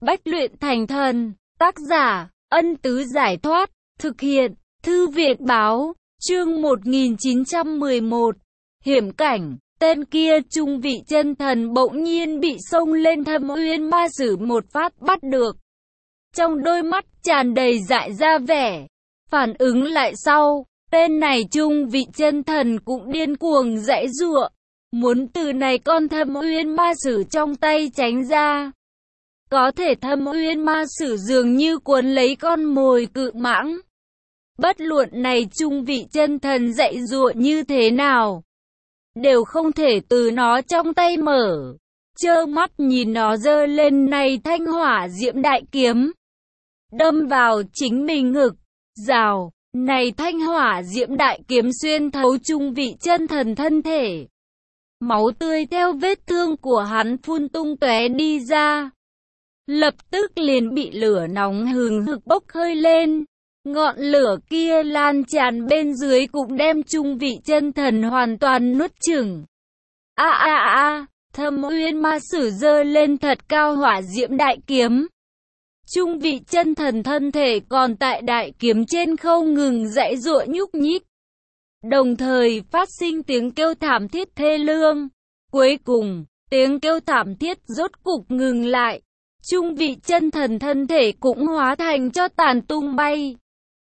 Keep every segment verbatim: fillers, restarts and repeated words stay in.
Bách luyện thành thần. Tác giả, Ân Tứ Giải Thoát. Thực hiện, Thư viện Báo. Chương một nghìn chín trăm mười một. Hiểm cảnh. Tên kia trung vị chân thần bỗng nhiên bị xông lên Thâm Uyên Ma Sử một phát bắt được. Trong đôi mắt tràn đầy dại ra vẻ. Phản ứng lại sau, tên này trung vị chân thần cũng điên cuồng giãy giụa, muốn từ này con Thâm Uyên Ma Sử trong tay tránh ra. Có thể Thâm Uyên Ma Sử dường như cuốn lấy con mồi cự mãng. Bất luận này trung vị chân thần giãy giụa như thế nào, đều không thể từ nó trong tay mở. Trơ mắt nhìn nó giơ lên này thanh hỏa diễm đại kiếm, đâm vào chính mình ngực. Rào, này thanh hỏa diễm đại kiếm xuyên thấu trung vị chân thần thân thể. Máu tươi theo vết thương của hắn phun tung tóe đi ra. Lập tức liền bị lửa nóng hừng hực bốc hơi lên. Ngọn lửa kia lan tràn bên dưới cũng đem trung vị chân thần hoàn toàn nuốt chửng. A a a, Thâm Uyên Ma Sử giơ lên thật cao hỏa diễm đại kiếm. Trung vị chân thần thân thể còn tại đại kiếm trên không ngừng giãy giụa nhúc nhích, đồng thời phát sinh tiếng kêu thảm thiết thê lương. Cuối cùng, tiếng kêu thảm thiết rốt cục ngừng lại. Trung vị chân thần thân thể cũng hóa thành cho tàn tung bay.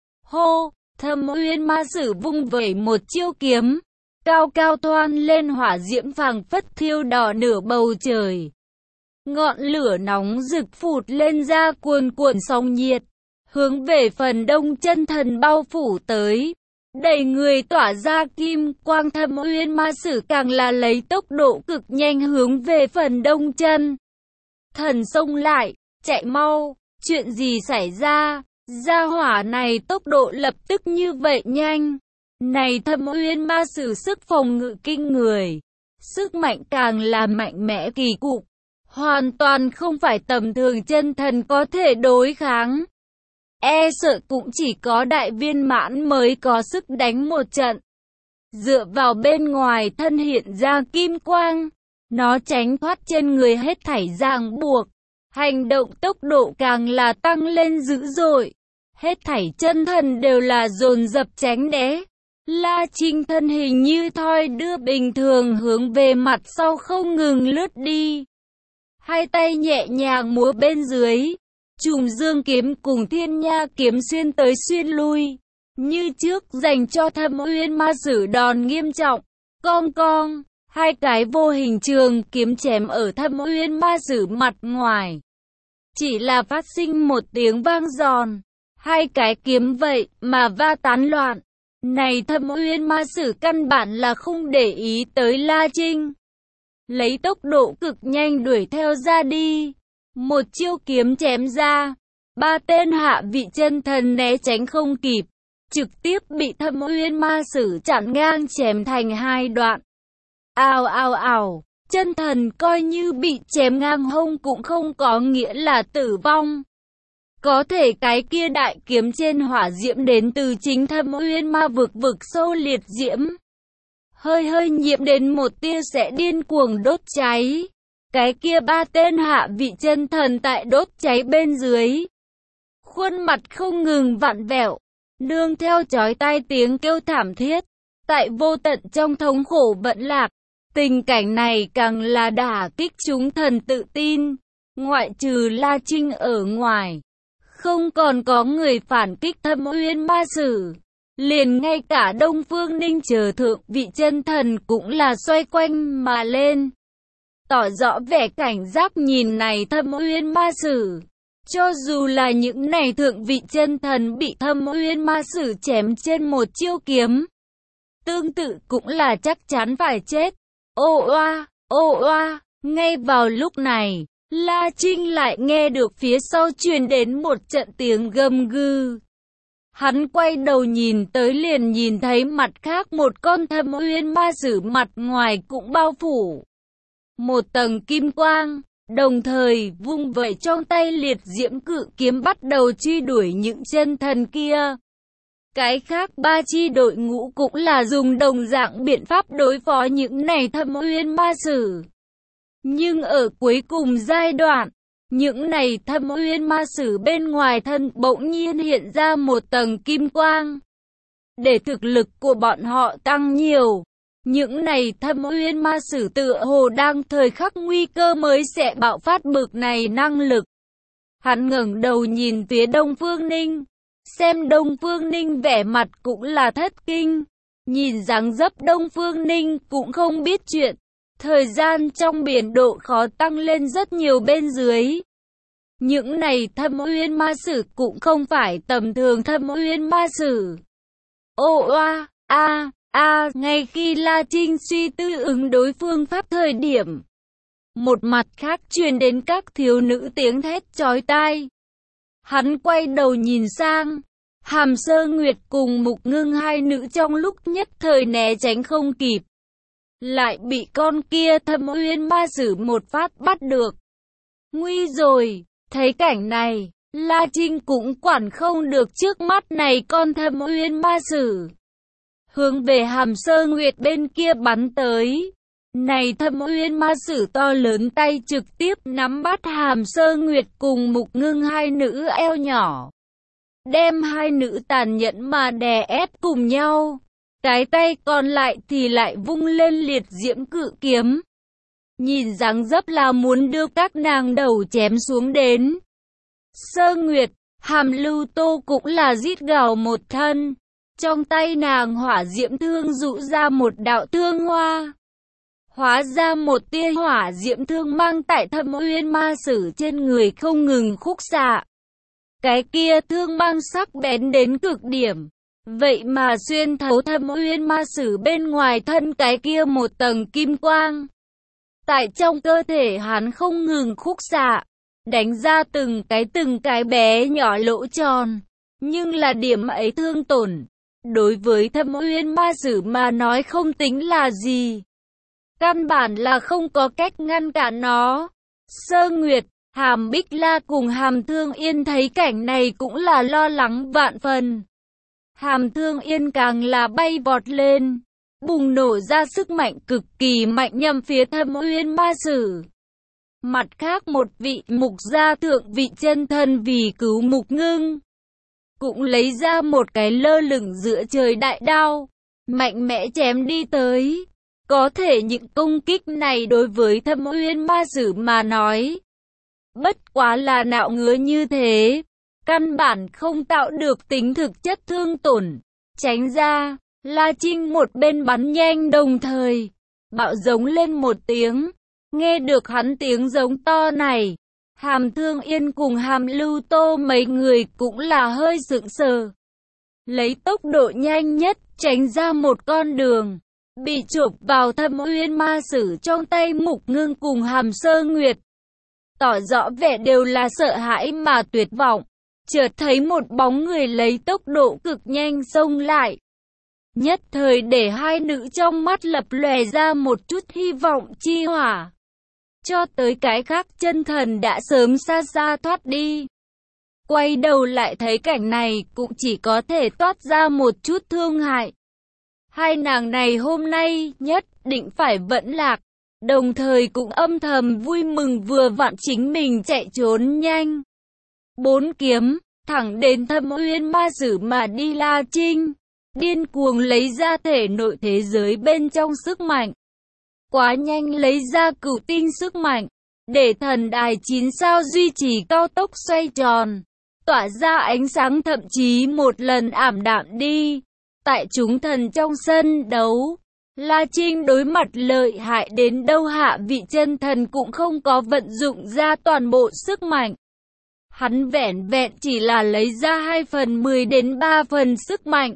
Hô, Thâm Uyên Ma Sử vung vẩy một chiêu kiếm, cao cao thoan lên hỏa diễm phảng phất thiêu đỏ nửa bầu trời. Ngọn lửa nóng rực phụt lên ra cuồn cuộn sóng nhiệt, hướng về phần đông chân thần bao phủ tới. Đầy người tỏa ra kim quang. Thâm Uyên Ma Sử càng là lấy tốc độ cực nhanh hướng về phần đông chân thần xông lại. Chạy mau, chuyện gì xảy ra? Gia hỏa này tốc độ lập tức như vậy nhanh. Này Thâm Uyên Ma Sử sức phòng ngự kinh người, sức mạnh càng là mạnh mẽ kỳ cục, hoàn toàn không phải tầm thường chân thần có thể đối kháng. E sợ cũng chỉ có đại viên mãn mới có sức đánh một trận. Dựa vào bên ngoài thân hiện ra kim quang, nó tránh thoát trên người hết thảy ràng buộc. Hành động tốc độ càng là tăng lên dữ dội. Hết thảy chân thần đều là dồn dập tránh né. La Trinh thân hình như thoi đưa bình thường hướng về mặt sau không ngừng lướt đi. Hai tay nhẹ nhàng múa bên dưới, Trùng Dương kiếm cùng Thiên Nha kiếm xuyên tới xuyên lui. Như trước dành cho Thâm Uyên Ma Sử đòn nghiêm trọng. Cong cong, hai cái vô hình trường kiếm chém ở Thâm Uyên Ma Sử mặt ngoài. Chỉ là phát sinh một tiếng vang giòn. Hai cái kiếm vậy mà va tán loạn. Này Thâm Uyên Ma Sử căn bản là không để ý tới La Trinh, lấy tốc độ cực nhanh đuổi theo ra đi. Một chiêu kiếm chém ra, ba tên hạ vị chân thần né tránh không kịp, trực tiếp bị Thâm Uyên Ma Sử chặn ngang chém thành hai đoạn. Ào ào ào, chân thần coi như bị chém ngang hông cũng không có nghĩa là tử vong. Có thể cái kia đại kiếm trên hỏa diễm đến từ chính Thâm Uyên Ma vực vực sâu liệt diễm. Hơi hơi nhiễm đến một tia sẽ điên cuồng đốt cháy. Cái kia ba tên hạ vị chân thần tại đốt cháy bên dưới, khuôn mặt không ngừng vặn vẹo, nương theo chói tai tiếng kêu thảm thiết. Tại vô tận trong thống khổ vẫn lạc, tình cảnh này càng là đả kích chúng thần tự tin. Ngoại trừ La Trinh ở ngoài, không còn có người phản kích Thâm Uyên Ma Sử. Liền ngay cả Đông Phương Ninh chờ thượng vị chân thần cũng là xoay quanh mà lên, tỏ rõ vẻ cảnh giác nhìn này Thâm Uyên Ma Sử. Cho dù là những này thượng vị chân thần bị Thâm Uyên Ma Sử chém trên một chiêu kiếm, tương tự cũng là chắc chắn phải chết. Ô oa, ô oa, ngay vào lúc này, La Trinh lại nghe được phía sau truyền đến một trận tiếng gầm gừ. Hắn quay đầu nhìn tới liền nhìn thấy mặt khác một con Thâm Uyên Ma Sử mặt ngoài cũng bao phủ một tầng kim quang, đồng thời vung vẩy trong tay liệt diễm cự kiếm bắt đầu truy đuổi những chân thần kia. Cái khác ba chi đội ngũ cũng là dùng đồng dạng biện pháp đối phó những này Thâm Uyên Ma Sử. Nhưng ở cuối cùng giai đoạn, Những này Thâm Uyên Ma Sử bên ngoài thân bỗng nhiên hiện ra một tầng kim quang, để thực lực của bọn họ tăng nhiều. Những này Thâm Uyên Ma Sử tựa hồ đang thời khắc nguy cơ mới sẽ bạo phát bực này năng lực. Hắn ngẩng đầu nhìn phía Đông Phương Ninh, xem Đông Phương Ninh vẻ mặt cũng là thất kinh. Nhìn dáng dấp Đông Phương Ninh cũng không biết chuyện. Thời gian trong biển độ khó tăng lên rất nhiều bên dưới. Những này Thâm Uyên Ma Sử cũng không phải tầm thường Thâm Uyên Ma Sử. Ô oa, a, a, ngay khi La Trinh suy tư ứng đối phương pháp thời điểm, một mặt khác truyền đến các thiếu nữ tiếng thét chói tai. Hắn quay đầu nhìn sang, Hàm Sơ Nguyệt cùng Mục Ngưng hai nữ trong lúc nhất thời né tránh không kịp, lại bị con kia Thâm Uyên Ma Sử một phát bắt được. Nguy rồi, thấy cảnh này, La Trinh cũng quản không được trước mắt này con Thâm Uyên Ma Sử, hướng về Hàm Sơ Nguyệt bên kia bắn tới. Này Thâm Uyên Ma Sử to lớn tay trực tiếp nắm bắt Hàm Sơ Nguyệt cùng Mục Ngưng hai nữ eo nhỏ, đem hai nữ tàn nhẫn mà đè ép cùng nhau. Cái tay còn lại thì lại vung lên liệt diễm cự kiếm, nhìn dáng dấp là muốn đưa các nàng đầu chém xuống đến. Sơ Nguyệt, Hàm Lưu Tô cũng là rít gào một thân, trong tay nàng hỏa diễm thương dụ ra một đạo thương hoa, hóa ra một tia hỏa diễm thương mang tại Thâm Uyên Ma Sử trên người không ngừng khúc xạ. Cái kia thương mang sắc bén đến cực điểm, vậy mà xuyên thấu Thâm Uyên Ma Sử bên ngoài thân cái kia một tầng kim quang. Tại trong cơ thể hắn không ngừng khúc xạ, đánh ra từng cái từng cái bé nhỏ lỗ tròn, nhưng là điểm ấy thương tổn, đối với Thâm Uyên Ma Sử mà nói không tính là gì. Căn bản là không có cách ngăn cản nó. Sơ Nguyệt, Hàm Bích La cùng Hàm Thương Yên thấy cảnh này cũng là lo lắng vạn phần. Hàm Thương Yên càng là bay vọt lên, bùng nổ ra sức mạnh cực kỳ mạnh nhằm phía Thâm Uyên Ma Sử. Mặt khác một vị mục gia thượng vị chân thân vì cứu Mục Ngưng, cũng lấy ra một cái lơ lửng giữa trời đại đao, mạnh mẽ chém đi tới. Có thể những công kích này đối với Thâm Uyên Ma Sử mà nói, bất quá là nạo ngứa như thế, căn bản không tạo được tính thực chất thương tổn. Tránh ra, La Trinh một bên bắn nhanh đồng thời, bạo giống lên một tiếng. Nghe được hắn tiếng giống to này, Hàm Thương Yên cùng Hàm Lưu Tô mấy người cũng là hơi sững sờ. Lấy tốc độ nhanh nhất tránh ra một con đường, bị chộp vào Thâm Uyên Ma Sử trong tay Mục Ngưng cùng Hàm Sơ Nguyệt. Tỏ rõ vẻ đều là sợ hãi mà tuyệt vọng. Chợt thấy một bóng người lấy tốc độ cực nhanh xông lại, nhất thời để hai nữ trong mắt lập lòe ra một chút hy vọng chi hỏa. Cho tới cái khác chân thần đã sớm xa xa thoát đi. Quay đầu lại thấy cảnh này cũng chỉ có thể toát ra một chút thương hại. Hai nàng này hôm nay nhất định phải vẫn lạc, đồng thời cũng âm thầm vui mừng vừa vặn chính mình chạy trốn nhanh. Bốn kiếm, thẳng đến Thâm Uyên Ma Sử mà đi. La Trinh điên cuồng lấy ra thể nội thế giới bên trong sức mạnh. Quá nhanh lấy ra cửu tinh sức mạnh, để thần đài chín sao duy trì cao tốc xoay tròn, tỏa ra ánh sáng thậm chí một lần ảm đạm đi. Tại chúng thần trong sân đấu, La Trinh đối mặt lợi hại đến đâu hạ vị chân thần cũng không có vận dụng ra toàn bộ sức mạnh. Hắn vẻn vẹn chỉ là lấy ra hai phần mười đến ba phần sức mạnh,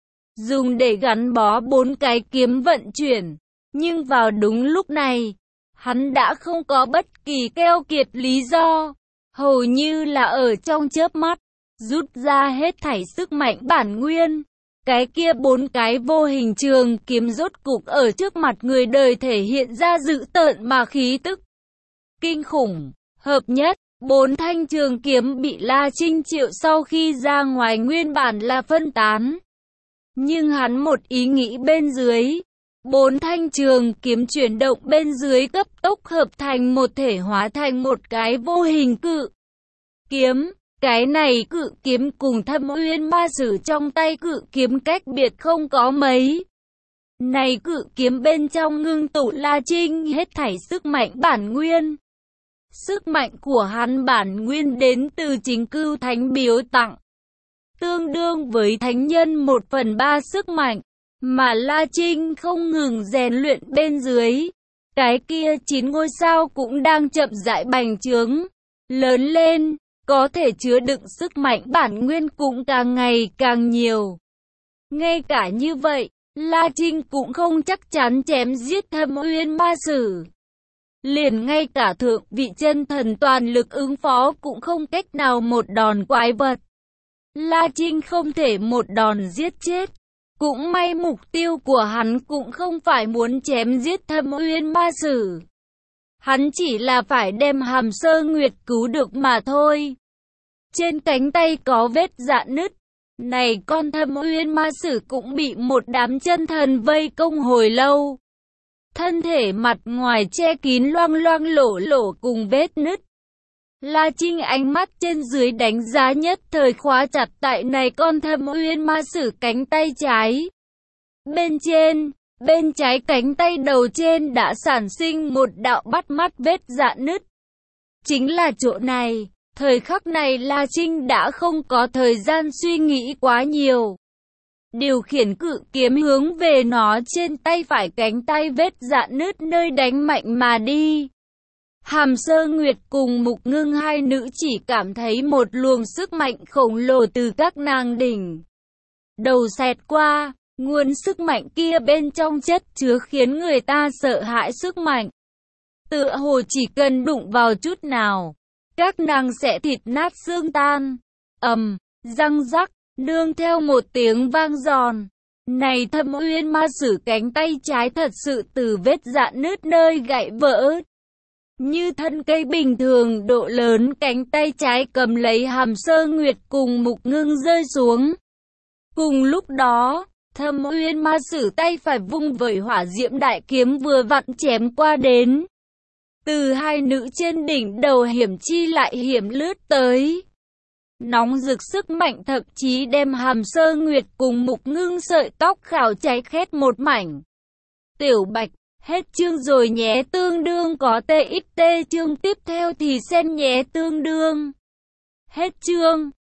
dùng để gắn bó bốn cái kiếm vận chuyển. Nhưng vào đúng lúc này, hắn đã không có bất kỳ keo kiệt lý do, hầu như là ở trong chớp mắt, rút ra hết thảy sức mạnh bản nguyên. Cái kia bốn cái vô hình trường kiếm rốt cục ở trước mặt người đời thể hiện ra dữ tợn mà khí tức kinh khủng. Hợp nhất, bốn thanh trường kiếm bị La Trinh triệu sau khi ra ngoài nguyên bản là phân tán. Nhưng hắn một ý nghĩ bên dưới, Bốn thanh trường kiếm chuyển động bên dưới cấp tốc hợp thành một thể hóa thành một cái vô hình cự kiếm. Cái này cự kiếm cùng Thâm Uyên Ma Sử trong tay cự kiếm cách biệt không có mấy. Này cự kiếm bên trong ngưng tụ La Trinh hết thảy sức mạnh bản nguyên. Sức mạnh của hắn bản nguyên đến từ chính Cưu Thánh biếu tặng, tương đương với thánh nhân một phần ba sức mạnh, mà La Trinh không ngừng rèn luyện bên dưới. Cái kia chín ngôi sao cũng đang chậm rãi bành trướng, lớn lên, có thể chứa đựng sức mạnh bản nguyên cũng càng ngày càng nhiều. Ngay cả như vậy, La Trinh cũng không chắc chắn chém giết Thâm Uyên Ma Sử. Liền ngay cả thượng vị chân thần toàn lực ứng phó cũng không cách nào một đòn quái vật. La Trinh không thể một đòn giết chết. Cũng may mục tiêu của hắn cũng không phải muốn chém giết Thâm Uyên Ma Sử. Hắn chỉ là phải đem Hàm Sơ Nguyệt cứu được mà thôi. Trên cánh tay có vết rạn nứt. Này con Thâm Uyên Ma Sử cũng bị một đám chân thần vây công hồi lâu. Thân thể mặt ngoài che kín loang loang lổ lổ cùng vết nứt. La Trinh ánh mắt trên dưới đánh giá nhất thời khóa chặt tại này con Thâm Uyên Ma Sử cánh tay trái. Bên trên, bên trái cánh tay đầu trên đã sản sinh một đạo bắt mắt vết rạn nứt. Chính là chỗ này, thời khắc này La Trinh đã không có thời gian suy nghĩ quá nhiều. Điều khiển cự kiếm hướng về nó trên tay phải cánh tay vết rạn nứt nơi đánh mạnh mà đi. Hàm Sơ Nguyệt cùng Mục Ngưng hai nữ chỉ cảm thấy một luồng sức mạnh khổng lồ từ các nàng đỉnh đầu xẹt qua, nguồn sức mạnh kia bên trong chất chứa khiến người ta sợ hãi sức mạnh. Tựa hồ chỉ cần đụng vào chút nào, các nàng sẽ thịt nát xương tan. Ầm, răng rắc, nương theo một tiếng vang giòn. Này Thâm Uyên Ma Sử cánh tay trái thật sự từ vết rạn nứt nơi gãy vỡ. Như thân cây bình thường độ lớn cánh tay trái cầm lấy Hàm Sơ Nguyệt cùng Mục Ngưng rơi xuống. Cùng lúc đó, Thâm Uyên Ma Sử tay phải vung vẩy hỏa diễm đại kiếm vừa vặn chém qua đến. Từ hai nữ trên đỉnh đầu hiểm chi lại hiểm lướt tới. Nóng rực sức mạnh thậm chí đem Hàm Sơ Nguyệt cùng Mục Ngưng sợi tóc khảo cháy khét một mảnh. Tiểu Bạch, hết chương rồi nhé, tương đương có tê ích tê chương tiếp theo thì xem nhé tương đương. Hết chương.